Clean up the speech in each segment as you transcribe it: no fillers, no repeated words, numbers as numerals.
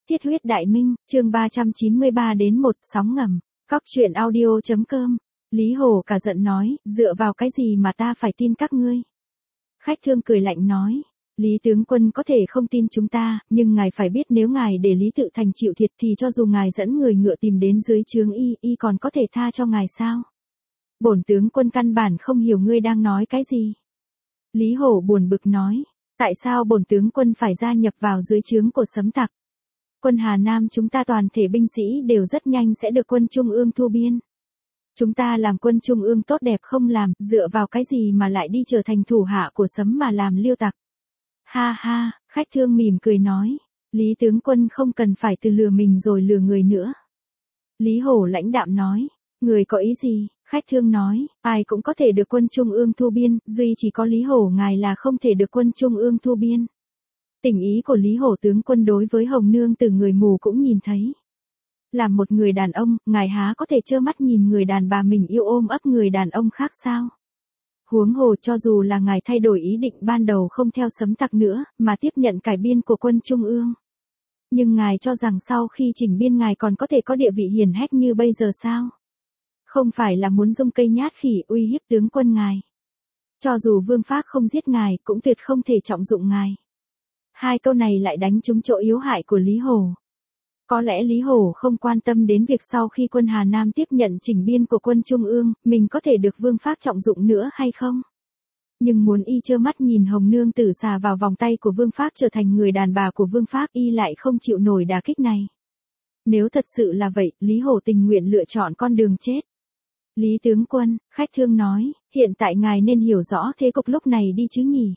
Thiết huyết đại minh, chương 393 đến 1, sóng ngầm. Cóc truyện audio.com. Lý Hổ cả giận nói, dựa vào cái gì mà ta phải tin các ngươi? Khách thương cười lạnh nói, Lý tướng quân có thể không tin chúng ta, nhưng ngài phải biết nếu ngài để Lý Tự Thành chịu thiệt thì cho dù ngài dẫn người ngựa tìm đến dưới trướng y còn có thể tha cho ngài sao? Bổn tướng quân căn bản không hiểu ngươi đang nói cái gì. Lý Hổ buồn bực nói, tại sao bổn tướng quân phải gia nhập vào dưới trướng của Sấm Tặc? Quân Hà Nam chúng ta toàn thể binh sĩ đều rất nhanh sẽ được quân Trung ương thu biên. Chúng ta làm quân Trung ương tốt đẹp không làm, dựa vào cái gì mà lại đi trở thành thủ hạ của Sấm mà làm liêu tặc? Ha ha, khách thương mỉm cười nói, Lý tướng quân không cần phải tự lừa mình rồi lừa người nữa. Lý Hổ lãnh đạm nói, người có ý gì? Khách thương nói, ai cũng có thể được quân Trung ương thu biên, duy chỉ có Lý Hổ ngài là không thể được quân Trung ương thu biên. Tình ý của Lý Hổ tướng quân đối với Hồng Nương từ người mù cũng nhìn thấy. Làm một người đàn ông, ngài há có thể trơ mắt nhìn người đàn bà mình yêu ôm ấp người đàn ông khác sao? Huống hồ cho dù là ngài thay đổi ý định ban đầu không theo Sấm Tặc nữa, mà tiếp nhận cải biên của quân Trung ương. Nhưng ngài cho rằng sau khi chỉnh biên ngài còn có thể có địa vị hiển hách như bây giờ sao? Không phải là muốn dung cây nhát khỉ uy hiếp tướng quân ngài. Cho dù Vương Phác không giết ngài, cũng tuyệt không thể trọng dụng ngài. Hai câu này lại đánh trúng chỗ yếu hại của Lý Hổ. Có lẽ Lý Hổ không quan tâm đến việc sau khi quân Hà Nam tiếp nhận chỉnh biên của quân Trung ương, mình có thể được Vương Phác trọng dụng nữa hay không? Nhưng muốn y trơ mắt nhìn Hồng Nương tử xà vào vòng tay của Vương Phác trở thành người đàn bà của Vương Phác, y lại không chịu nổi đả kích này. Nếu thật sự là vậy, Lý Hổ tình nguyện lựa chọn con đường chết. Lý tướng quân, khách thương nói, hiện tại ngài nên hiểu rõ thế cục lúc này đi chứ nhỉ?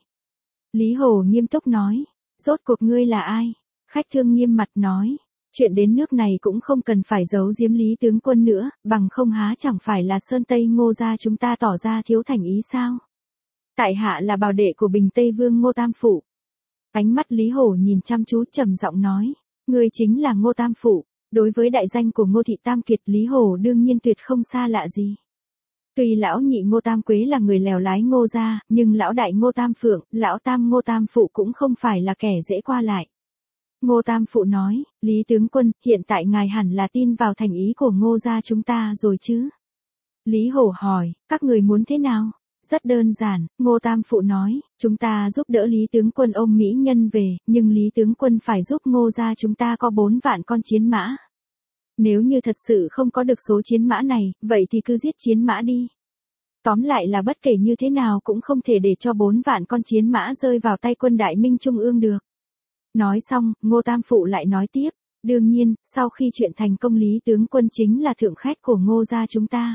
Lý Hổ nghiêm túc nói, rốt cuộc ngươi là ai? Khách thương nghiêm mặt nói, chuyện đến nước này cũng không cần phải giấu giếm Lý tướng quân nữa, bằng không há chẳng phải là Sơn Tây Ngô gia chúng ta tỏ ra thiếu thành ý sao? Tại hạ là bảo đệ của Bình Tây Vương Ngô Tam Phụ. Ánh mắt Lý Hổ nhìn chăm chú trầm giọng nói, ngươi chính là Ngô Tam Phụ. Đối với đại danh của Ngô Thị Tam Kiệt, Lý Hổ đương nhiên tuyệt không xa lạ gì. Tuy lão nhị Ngô Tam Quế là người lèo lái Ngô gia, nhưng lão đại Ngô Tam Phượng, lão tam Ngô Tam Phụ cũng không phải là kẻ dễ qua lại. Ngô Tam Phụ nói, Lý tướng quân, hiện tại ngài hẳn là tin vào thành ý của Ngô gia chúng ta rồi chứ? Lý Hổ hỏi, các người muốn thế nào? Rất đơn giản, Ngô Tam Phụ nói, chúng ta giúp đỡ Lý tướng quân ôm mỹ nhân về, nhưng Lý tướng quân phải giúp Ngô gia chúng ta có 4 vạn con chiến mã. Nếu như thật sự không có được số chiến mã này, vậy thì cứ giết chiến mã đi. Tóm lại là bất kể như thế nào cũng không thể để cho 4 vạn con chiến mã rơi vào tay quân Đại Minh Trung ương được. Nói xong, Ngô Tam Phụ lại nói tiếp, đương nhiên, sau khi chuyện thành công Lý tướng quân chính là thượng khách của Ngô gia chúng ta.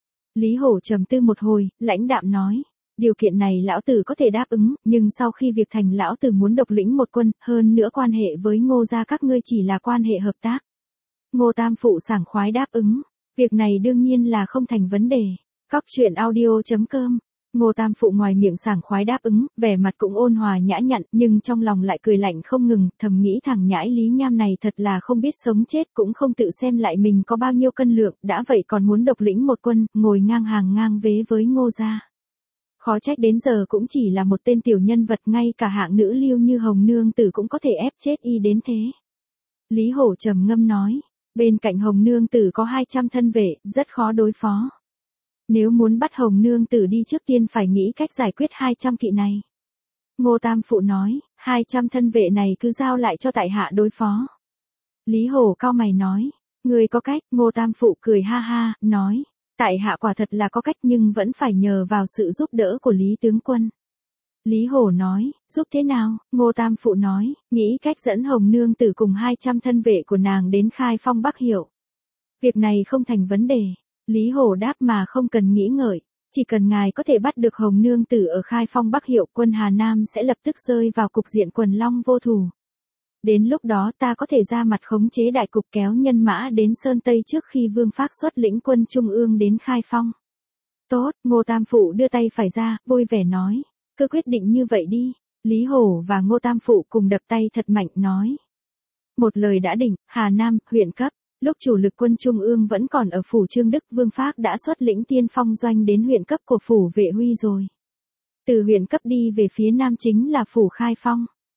Lý Hổ trầm tư một hồi, lãnh đạm nói, điều kiện này lão tử có thể đáp ứng, nhưng sau khi việc thành lão tử muốn độc lĩnh một quân, hơn nữa quan hệ với Ngô gia các ngươi chỉ là quan hệ hợp tác. Ngô Tam Phụ sảng khoái đáp ứng, việc này đương nhiên là không thành vấn đề. Cóc truyện audio.com. Ngô Tam Phụ ngoài miệng sảng khoái đáp ứng, vẻ mặt cũng ôn hòa nhã nhặn, nhưng trong lòng lại cười lạnh không ngừng, thầm nghĩ thằng nhãi Lý Nham này thật là không biết sống chết, cũng không tự xem lại mình có bao nhiêu cân lượng, đã vậy còn muốn độc lĩnh một quân, ngồi ngang hàng ngang vế với Ngô gia. Khó trách đến giờ cũng chỉ là một tên tiểu nhân vật, ngay cả hạng nữ lưu như Hồng Nương tử cũng có thể ép chết y đến thế. Lý Hổ trầm ngâm nói, bên cạnh Hồng Nương tử có 200 thân vệ, rất khó đối phó. Nếu muốn bắt Hồng Nương tử đi trước tiên phải nghĩ cách giải quyết 200 kỵ này. Ngô Tam Phụ nói, 200 thân vệ này cứ giao lại cho tại hạ đối phó. Lý Hổ cau mày nói, người có cách? Ngô Tam Phụ cười ha ha, nói, tại hạ quả thật là có cách nhưng vẫn phải nhờ vào sự giúp đỡ của Lý tướng quân. Lý Hổ nói, giúp thế nào? Ngô Tam Phụ nói, nghĩ cách dẫn Hồng Nương tử cùng 200 thân vệ của nàng đến Khai Phong Bắc Hiệu. Việc này không thành vấn đề. Lý Hổ đáp mà không cần nghĩ ngợi, chỉ cần ngài có thể bắt được Hồng Nương tử ở Khai Phong Bắc Hiệu, quân Hà Nam sẽ lập tức rơi vào cục diện quần long vô thủ. Đến lúc đó ta có thể ra mặt khống chế đại cục, kéo nhân mã đến Sơn Tây trước khi Vương Phác xuất lĩnh quân Trung ương đến Khai Phong. Tốt, Ngô Tam Phụ đưa tay phải ra, vui vẻ nói, cứ quyết định như vậy đi. Lý Hổ và Ngô Tam Phụ cùng đập tay thật mạnh nói. Một lời đã định, Hà Nam, huyện cấp. Lúc chủ lực quân Trung ương vẫn còn ở phủ Trương Đức, Vương Phác đã xuất lĩnh tiên phong doanh đến huyện cấp của phủ Vệ Huy rồi. Từ huyện cấp đi về phía nam chính là phủ Khai Phong.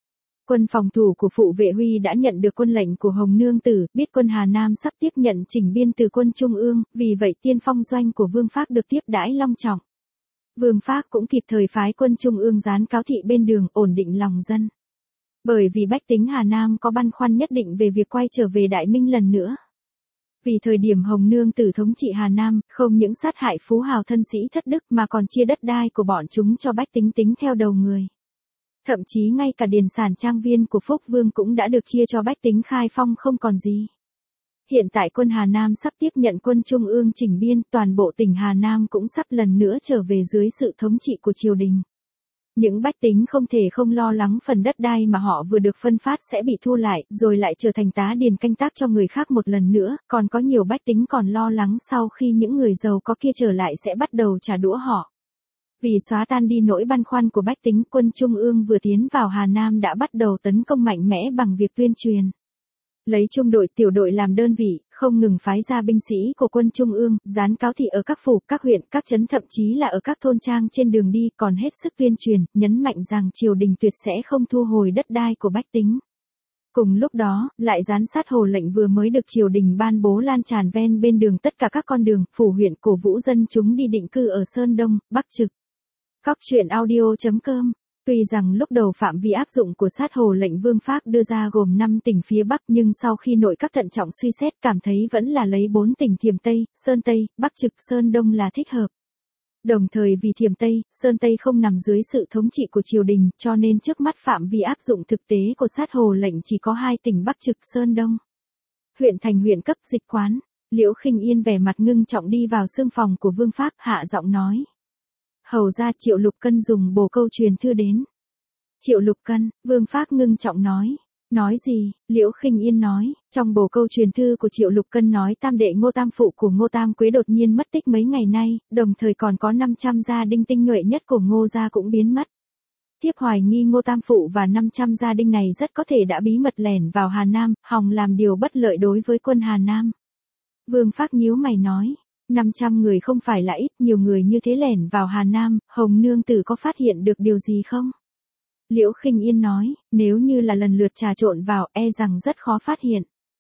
Quân phòng thủ của Phụ Vệ Huy đã nhận được quân lệnh của Hồng Nương Tử, biết quân Hà Nam sắp tiếp nhận chỉnh biên từ quân Trung ương, vì vậy tiên phong doanh của Vương Phác được tiếp đãi long trọng. Vương Phác cũng kịp thời phái quân Trung ương gián cáo thị bên đường, ổn định lòng dân. Bởi vì bách tính Hà Nam có băn khoăn nhất định về việc quay trở về Đại Minh lần nữa. Vì thời điểm Hồng Nương Tử thống trị Hà Nam, không những sát hại phú hào thân sĩ thất đức mà còn chia đất đai của bọn chúng cho bách tính tính theo đầu người. Thậm chí ngay cả điền sản trang viên của Phúc Vương cũng đã được chia cho bách tính khai phong không còn gì. Hiện tại quân Hà Nam sắp tiếp nhận quân Trung ương chỉnh biên, toàn bộ tỉnh Hà Nam cũng sắp lần nữa trở về dưới sự thống trị của triều đình. Những bách tính không thể không lo lắng phần đất đai mà họ vừa được phân phát sẽ bị thu lại, rồi lại trở thành tá điền canh tác cho người khác một lần nữa, còn có nhiều bách tính còn lo lắng sau khi những người giàu có kia trở lại sẽ bắt đầu trả đũa họ. Vì xóa tan đi nỗi băn khoăn của bách tính, quân Trung ương vừa tiến vào Hà Nam đã bắt đầu tấn công mạnh mẽ bằng việc tuyên truyền. Lấy trung đội tiểu đội làm đơn vị, không ngừng phái ra binh sĩ của quân Trung ương, gián cáo thị ở các phủ, các huyện, các trấn, thậm chí là ở các thôn trang trên đường đi, còn hết sức tuyên truyền, nhấn mạnh rằng triều đình tuyệt sẽ không thu hồi đất đai của bách tính. Cùng lúc đó, lại gián sát hồ lệnh vừa mới được triều đình ban bố lan tràn ven bên đường tất cả các con đường, phủ huyện, cổ vũ dân chúng đi định cư ở Sơn Đông, Bắc Trực. Cóc truyện audio.com. Tuy rằng lúc đầu phạm vi áp dụng của sát hồ lệnh Vương Phác đưa ra gồm 5 tỉnh phía Bắc, nhưng sau khi nội các thận trọng suy xét cảm thấy vẫn là lấy 4 tỉnh Thiểm Tây, Sơn Tây, Bắc Trực, Sơn Đông là thích hợp. Đồng thời vì Thiểm Tây, Sơn Tây không nằm dưới sự thống trị của triều đình, cho nên trước mắt phạm vi áp dụng thực tế của sát hồ lệnh chỉ có 2 tỉnh Bắc Trực, Sơn Đông. Huyện thành huyện cấp dịch quán, Liễu Khinh Yên vẻ mặt ngưng trọng đi vào xương phòng của Vương Phác, hạ giọng nói. Hầu ra Triệu Lục Cân dùng bồ câu truyền thư đến. Triệu Lục Cân, Vương Phác ngưng trọng nói. Nói gì? Liễu Khinh Yên nói, trong bồ câu truyền thư của Triệu Lục Cân nói tam đệ Ngô Tam Phụ của Ngô Tam Quế đột nhiên mất tích mấy ngày nay, đồng thời còn có 500 gia đinh tinh nhuệ nhất của Ngô gia cũng biến mất. Tiếp hoài nghi Ngô Tam Phụ và 500 gia đinh này rất có thể đã bí mật lẻn vào Hà Nam, hòng làm điều bất lợi đối với quân Hà Nam. Vương Phác nhíu mày nói. 500 người không phải là ít, nhiều người như thế lẻn vào Hà Nam, Hồng Nương Tử có phát hiện được điều gì không? Liễu Khinh Yên nói, nếu như là lần lượt trà trộn vào, e rằng rất khó phát hiện.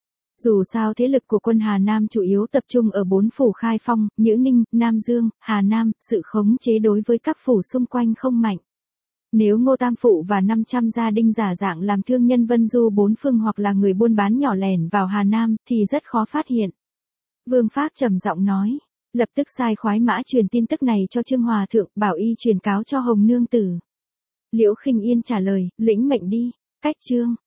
Dù sao thế lực của quân Hà Nam chủ yếu tập trung ở 4 phủ Khai Phong, Nhữ Ninh, Nam Dương, Hà Nam, sự khống chế đối với các phủ xung quanh không mạnh. Nếu Ngô Tam Phụ và 500 gia đinh giả dạng làm thương nhân vân du 4 phương hoặc là người buôn bán nhỏ lẻn vào Hà Nam, thì rất khó phát hiện. Vương Phác trầm giọng nói, lập tức sai khoái mã truyền tin tức này cho Trương Hòa Thượng, bảo y truyền cáo cho Hồng Nương Tử. Liễu Khinh Yên trả lời, lĩnh mệnh đi. Cách chương